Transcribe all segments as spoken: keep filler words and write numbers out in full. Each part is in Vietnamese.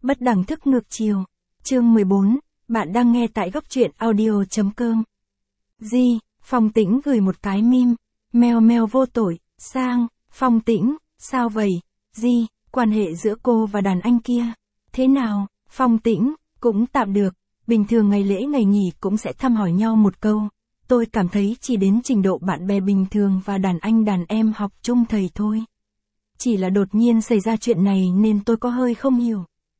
Bất đẳng thức ngược chiều. Chương mười bốn, bạn đang nghe tại góc truyện audio.com. Di, Phong Tĩnh gửi một cái meme, mèo mèo vô tội, sang, Phong Tĩnh, sao vậy? Di, quan hệ giữa cô và đàn anh kia, thế nào? Phong Tĩnh, cũng tạm được, bình thường ngày lễ ngày nghỉ cũng sẽ thăm hỏi nhau một câu. Tôi cảm thấy chỉ đến trình độ bạn bè bình thường và đàn anh đàn em học chung thầy thôi. Chỉ là đột nhiên xảy ra chuyện này nên tôi có hơi không hiểu.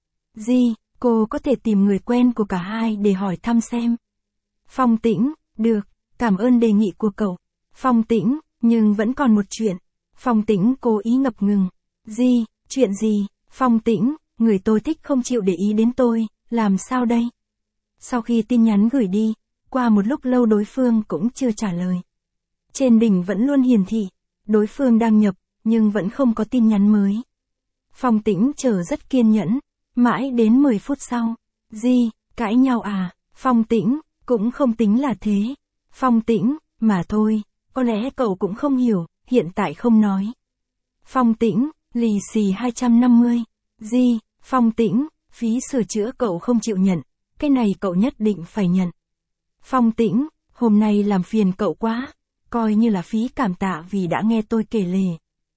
Di, cô có thể tìm người quen của cả hai để hỏi thăm xem. Phong Tĩnh, được, cảm ơn đề nghị của cậu. Phong Tĩnh, nhưng vẫn còn một chuyện. Phong Tĩnh cố ý ngập ngừng. Di, chuyện gì? Phong Tĩnh, người tôi thích không chịu để ý đến tôi, làm sao đây? Sau khi tin nhắn gửi đi, qua một lúc lâu đối phương cũng chưa trả lời. Trên đỉnh vẫn luôn hiển thị, đối phương đang nhập, nhưng vẫn không có tin nhắn mới. Phong Tĩnh chờ rất kiên nhẫn, mãi đến mười phút sau. Di, cãi nhau à? Phong Tĩnh, cũng không tính là thế. Phong Tĩnh, mà thôi, có lẽ cậu cũng không hiểu, hiện tại không nói. Phong Tĩnh, lì xì hai trăm năm mươi. Di, Phong Tĩnh, phí sửa chữa cậu không chịu nhận, cái này cậu nhất định phải nhận. Phong Tĩnh, hôm nay làm phiền cậu quá, coi như là phí cảm tạ vì đã nghe tôi kể lể.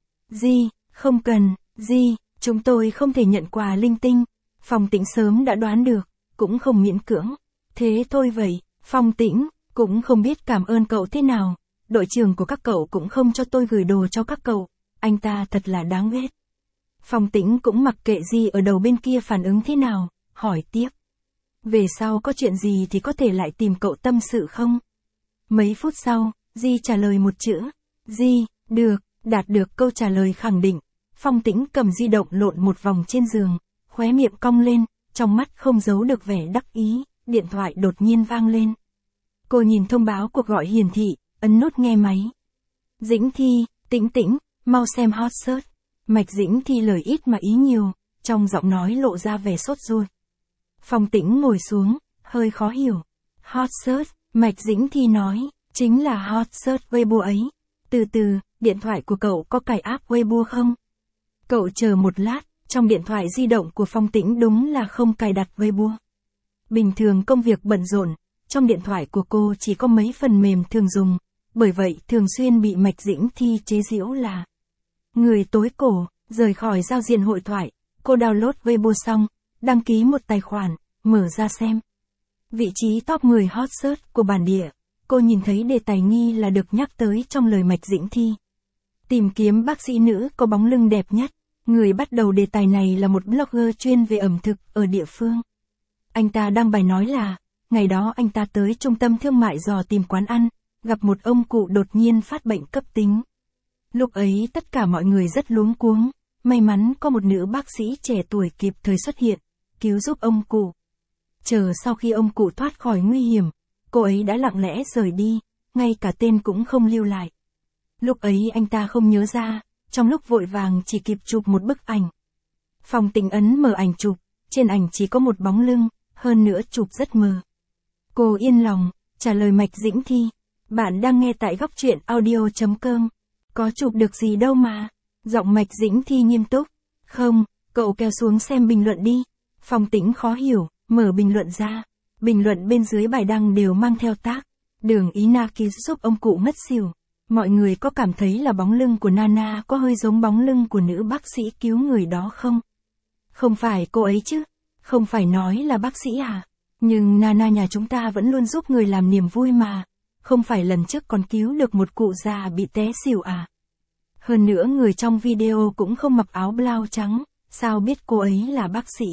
Di, không cần, Di, chúng tôi không thể nhận quà linh tinh. Phong Tĩnh sớm đã đoán được, cũng không miễn cưỡng. Thế thôi vậy, Phong Tĩnh, cũng không biết cảm ơn cậu thế nào. Đội trưởng của các cậu cũng không cho tôi gửi đồ cho các cậu, anh ta thật là đáng ghét. Phong Tĩnh cũng mặc kệ Di ở đầu bên kia phản ứng thế nào, hỏi tiếp. Về sau có chuyện gì thì có thể lại tìm cậu tâm sự không? Mấy phút sau, Di trả lời một chữ. Di, được, đạt được câu trả lời khẳng định. Phong Tĩnh cầm di động lộn một vòng trên giường, khóe miệng cong lên, trong mắt không giấu được vẻ đắc ý, điện thoại đột nhiên vang lên. Cô nhìn thông báo cuộc gọi hiển thị, ấn nút nghe máy. Dĩnh Thi, Tĩnh Tĩnh, mau xem hot search. Mạch Dĩnh Thi lời ít mà ý nhiều, trong giọng nói lộ ra vẻ sốt ruột. Phong Tĩnh ngồi xuống, hơi khó hiểu. Hot search, Mạch Dĩnh Thi nói, chính là hot search Weibo ấy. Từ từ, điện thoại của cậu có cài app Weibo không? Cậu chờ một lát, trong điện thoại di động của Phong Tĩnh đúng là không cài đặt Weibo. Bình thường công việc bận rộn, trong điện thoại của cô chỉ có mấy phần mềm thường dùng, bởi vậy thường xuyên bị Mạch Dĩnh Thi chế giễu là người tối cổ. Rời khỏi giao diện hội thoại, cô download Weibo xong, đăng ký một tài khoản, mở ra xem. Vị trí top mười hot search của bản địa, cô nhìn thấy đề tài nghi là được nhắc tới trong lời Mạch Dĩnh Thi. Tìm kiếm bác sĩ nữ có bóng lưng đẹp nhất. Người bắt đầu đề tài này là một blogger chuyên về ẩm thực ở địa phương. Anh ta đăng bài nói là, ngày đó anh ta tới trung tâm thương mại dò tìm quán ăn, gặp một ông cụ đột nhiên phát bệnh cấp tính. Lúc ấy tất cả mọi người rất luống cuống, may mắn có một nữ bác sĩ trẻ tuổi kịp thời xuất hiện, cứu giúp ông cụ. Chờ sau khi ông cụ thoát khỏi nguy hiểm, cô ấy đã lặng lẽ rời đi, ngay cả tên cũng không lưu lại. Lúc ấy anh ta không nhớ ra, trong lúc vội vàng chỉ kịp chụp một bức ảnh. Phong Tĩnh ấn mở ảnh chụp, trên ảnh chỉ có một bóng lưng, hơn nữa chụp rất mờ. Cô yên lòng, trả lời Mạch Dĩnh Thi. Bạn đang nghe tại góc truyện audio.com. Có chụp được gì đâu mà. Giọng Mạch Dĩnh Thi nghiêm túc. Không, cậu kéo xuống xem bình luận đi. Phong Tĩnh khó hiểu, mở bình luận ra. Bình luận bên dưới bài đăng đều mang theo tag. Đường ý Naki giúp ông cụ ngất xỉu. Mọi người có cảm thấy là bóng lưng của Nana có hơi giống bóng lưng của nữ bác sĩ cứu người đó không? Không phải cô ấy chứ? Không phải nói là bác sĩ à? Nhưng Nana nhà chúng ta vẫn luôn giúp người làm niềm vui mà. Không phải lần trước còn cứu được một cụ già bị té xỉu à? Hơn nữa người trong video cũng không mặc áo blau trắng, sao biết cô ấy là bác sĩ?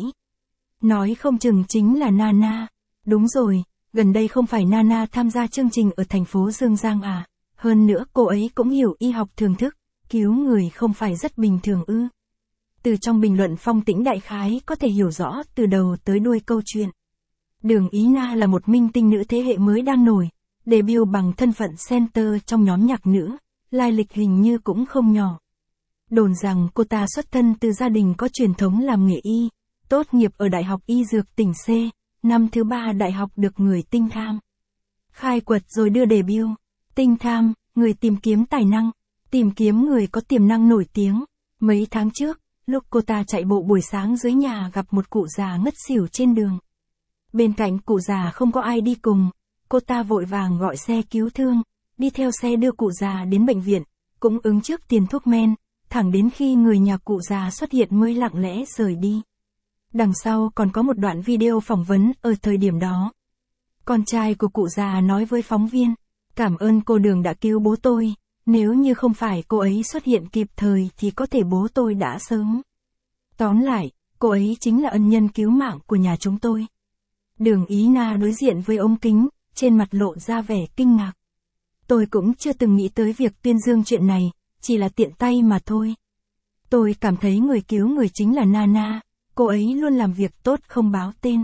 Nói không chừng chính là Nana. Đúng rồi, gần đây không phải Nana tham gia chương trình ở thành phố Dương Giang à? Hơn nữa cô ấy cũng hiểu y học thường thức, cứu người không phải rất bình thường ư? Từ trong bình luận Phong Tĩnh đại khái có thể hiểu rõ từ đầu tới đuôi câu chuyện. Đường Ý Na là một minh tinh nữ thế hệ mới đang nổi, debut bằng thân phận center trong nhóm nhạc nữ, lai lịch hình như cũng không nhỏ. Đồn rằng cô ta xuất thân từ gia đình có truyền thống làm nghề y, tốt nghiệp ở Đại học Y Dược tỉnh C, năm thứ ba đại học được người tinh tham khai quật rồi đưa debut. Tinh tham, người tìm kiếm tài năng, tìm kiếm người có tiềm năng nổi tiếng. Mấy tháng trước, lúc cô ta chạy bộ buổi sáng dưới nhà gặp một cụ già ngất xỉu trên đường. Bên cạnh cụ già không có ai đi cùng, cô ta vội vàng gọi xe cứu thương, đi theo xe đưa cụ già đến bệnh viện, cũng ứng trước tiền thuốc men, thẳng đến khi người nhà cụ già xuất hiện mới lặng lẽ rời đi. Đằng sau còn có một đoạn video phỏng vấn ở thời điểm đó. Con trai của cụ già nói với phóng viên, cảm ơn cô Đường đã cứu bố tôi, nếu như không phải cô ấy xuất hiện kịp thời thì có thể bố tôi đã sớm. Tóm lại, cô ấy chính là ân nhân cứu mạng của nhà chúng tôi. Đường Ý Na đối diện với ống kính, trên mặt lộ ra vẻ kinh ngạc. Tôi cũng chưa từng nghĩ tới việc tuyên dương chuyện này, chỉ là tiện tay mà thôi. Tôi cảm thấy người cứu người chính là Nana, cô ấy luôn làm việc tốt không báo tên.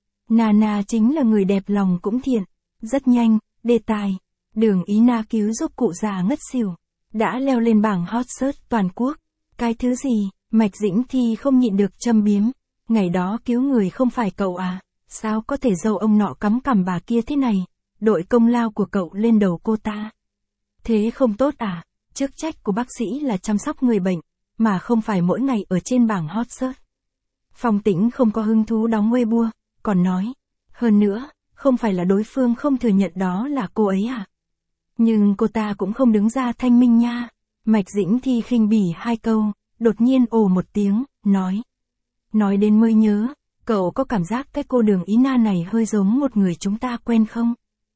Nana chính là người đẹp lòng cũng thiện. Rất nhanh, đề tài, Đường Ý Na cứu giúp cụ già ngất xỉu, đã leo lên bảng hot search toàn quốc. Cái thứ gì, Mạch Dĩnh Thi không nhịn được châm biếm, ngày đó cứu người không phải cậu à, sao có thể dâu ông nọ cắm cằm bà kia thế này, đội công lao của cậu lên đầu cô ta. Thế không tốt à, chức trách của bác sĩ là chăm sóc người bệnh, mà không phải mỗi ngày ở trên bảng hot search. Phong Tĩnh không có hứng thú đóng Weibo, còn nói, hơn nữa, không phải là đối phương không thừa nhận đó là cô ấy à. Nhưng cô ta cũng không đứng ra thanh minh nha. Mạch Dĩnh Thi khinh bỉ hai câu, đột nhiên ồ một tiếng, nói. Nói đến mới nhớ, cậu có cảm giác cái cô Đường Ý Na này hơi giống một người chúng ta quen không?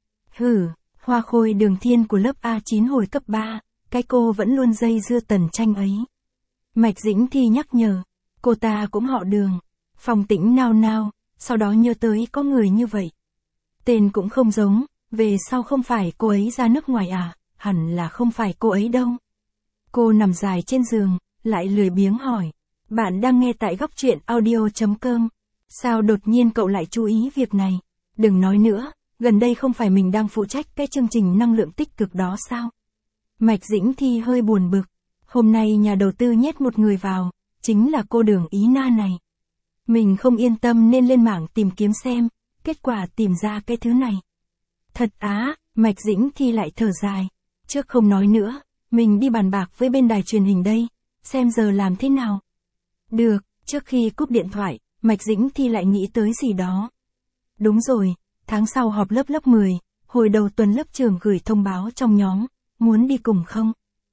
Hừ, Hoa Khôi Đường Thiên của lớp A chín hồi cấp ba, cái cô vẫn luôn dây dưa Tần Tranh ấy. Mạch Dĩnh Thi nhắc nhở, cô ta cũng họ Đường. Phong Tĩnh nao nao, sau đó nhớ tới có người như vậy. Tên cũng không giống, về sau không phải cô ấy ra nước ngoài à, hẳn là không phải cô ấy đâu. Cô nằm dài trên giường, lại lười biếng hỏi. Bạn đang nghe tại góc truyện audio chấm com. Sao đột nhiên cậu lại chú ý việc này? Đừng nói nữa, gần đây không phải mình đang phụ trách cái chương trình năng lượng tích cực đó sao? Mạch Dĩnh Thi hơi buồn bực. Hôm nay nhà đầu tư nhét một người vào, chính là cô Đường Ý Na này. Mình không yên tâm nên lên mạng tìm kiếm xem, kết quả tìm ra cái thứ này. Thật á, Mạch Dĩnh Thi lại thở dài. Trước không nói nữa, mình đi bàn bạc với bên đài truyền hình đây, xem giờ làm thế nào. Được, trước khi cúp điện thoại, Mạch Dĩnh Thi lại nghĩ tới gì đó. Đúng rồi, tháng sau họp lớp lớp mười, hồi đầu tuần lớp trường gửi thông báo trong nhóm, muốn đi cùng không?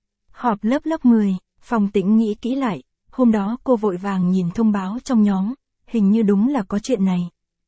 Họp lớp lớp mười, Phong Tĩnh nghĩ kỹ lại, hôm đó cô vội vàng nhìn thông báo trong nhóm, hình như đúng là có chuyện này.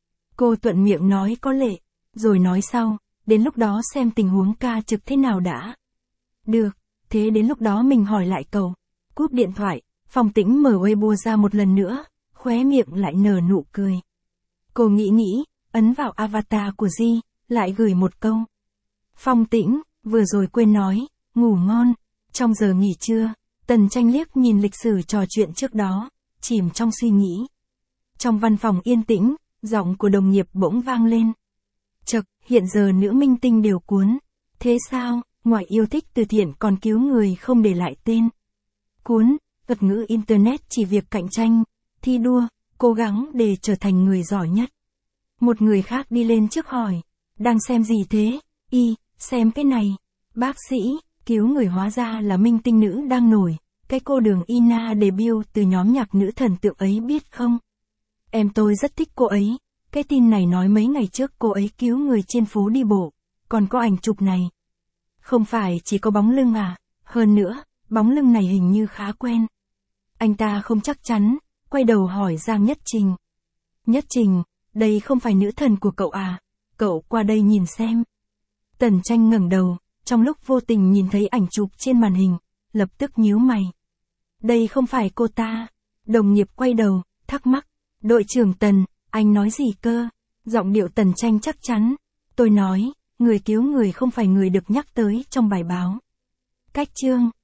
Cô thuận miệng nói có lệ, rồi nói sau, đến lúc đó xem tình huống ca trực thế nào đã. Được, thế đến lúc đó mình hỏi lại cậu. Cúp điện thoại, Phong Tĩnh mở Weibo ra một lần nữa, khóe miệng lại nở nụ cười. Cô nghĩ nghĩ, ấn vào avatar của Di, lại gửi một câu. Phong Tĩnh, vừa rồi quên nói, ngủ ngon. Trong giờ nghỉ trưa, Tần Tranh liếc nhìn lịch sử trò chuyện trước đó, chìm trong suy nghĩ. Trong văn phòng yên tĩnh, giọng của đồng nghiệp bỗng vang lên. Chậc, hiện giờ nữ minh tinh đều cuốn. Thế sao, ngoài yêu thích từ thiện còn cứu người không để lại tên. Cuốn, thuật ngữ Internet chỉ việc cạnh tranh, thi đua, cố gắng để trở thành người giỏi nhất. Một người khác đi lên trước hỏi, đang xem gì thế? Y, xem cái này. Bác sĩ, cứu người hóa ra là minh tinh nữ đang nổi. Cái cô Đường Ý Na debut từ nhóm nhạc nữ thần tượng ấy biết không? Em tôi rất thích cô ấy. Cái tin này nói mấy ngày trước cô ấy cứu người trên phố đi bộ, còn có ảnh chụp này. Không phải chỉ có bóng lưng à, hơn nữa, bóng lưng này hình như khá quen. Anh ta không chắc chắn, quay đầu hỏi Giang Nhất Trình. Nhất Trình, đây không phải nữ thần của cậu à, cậu qua đây nhìn xem. Tần Tranh ngẩng đầu, trong lúc vô tình nhìn thấy ảnh chụp trên màn hình, lập tức nhíu mày. Đây không phải cô ta. Đồng nghiệp quay đầu, thắc mắc. Đội trưởng Tần, anh nói gì cơ? Giọng điệu Tần Tranh chắc chắn. Tôi nói, người cứu người không phải người được nhắc tới trong bài báo. Cách chương.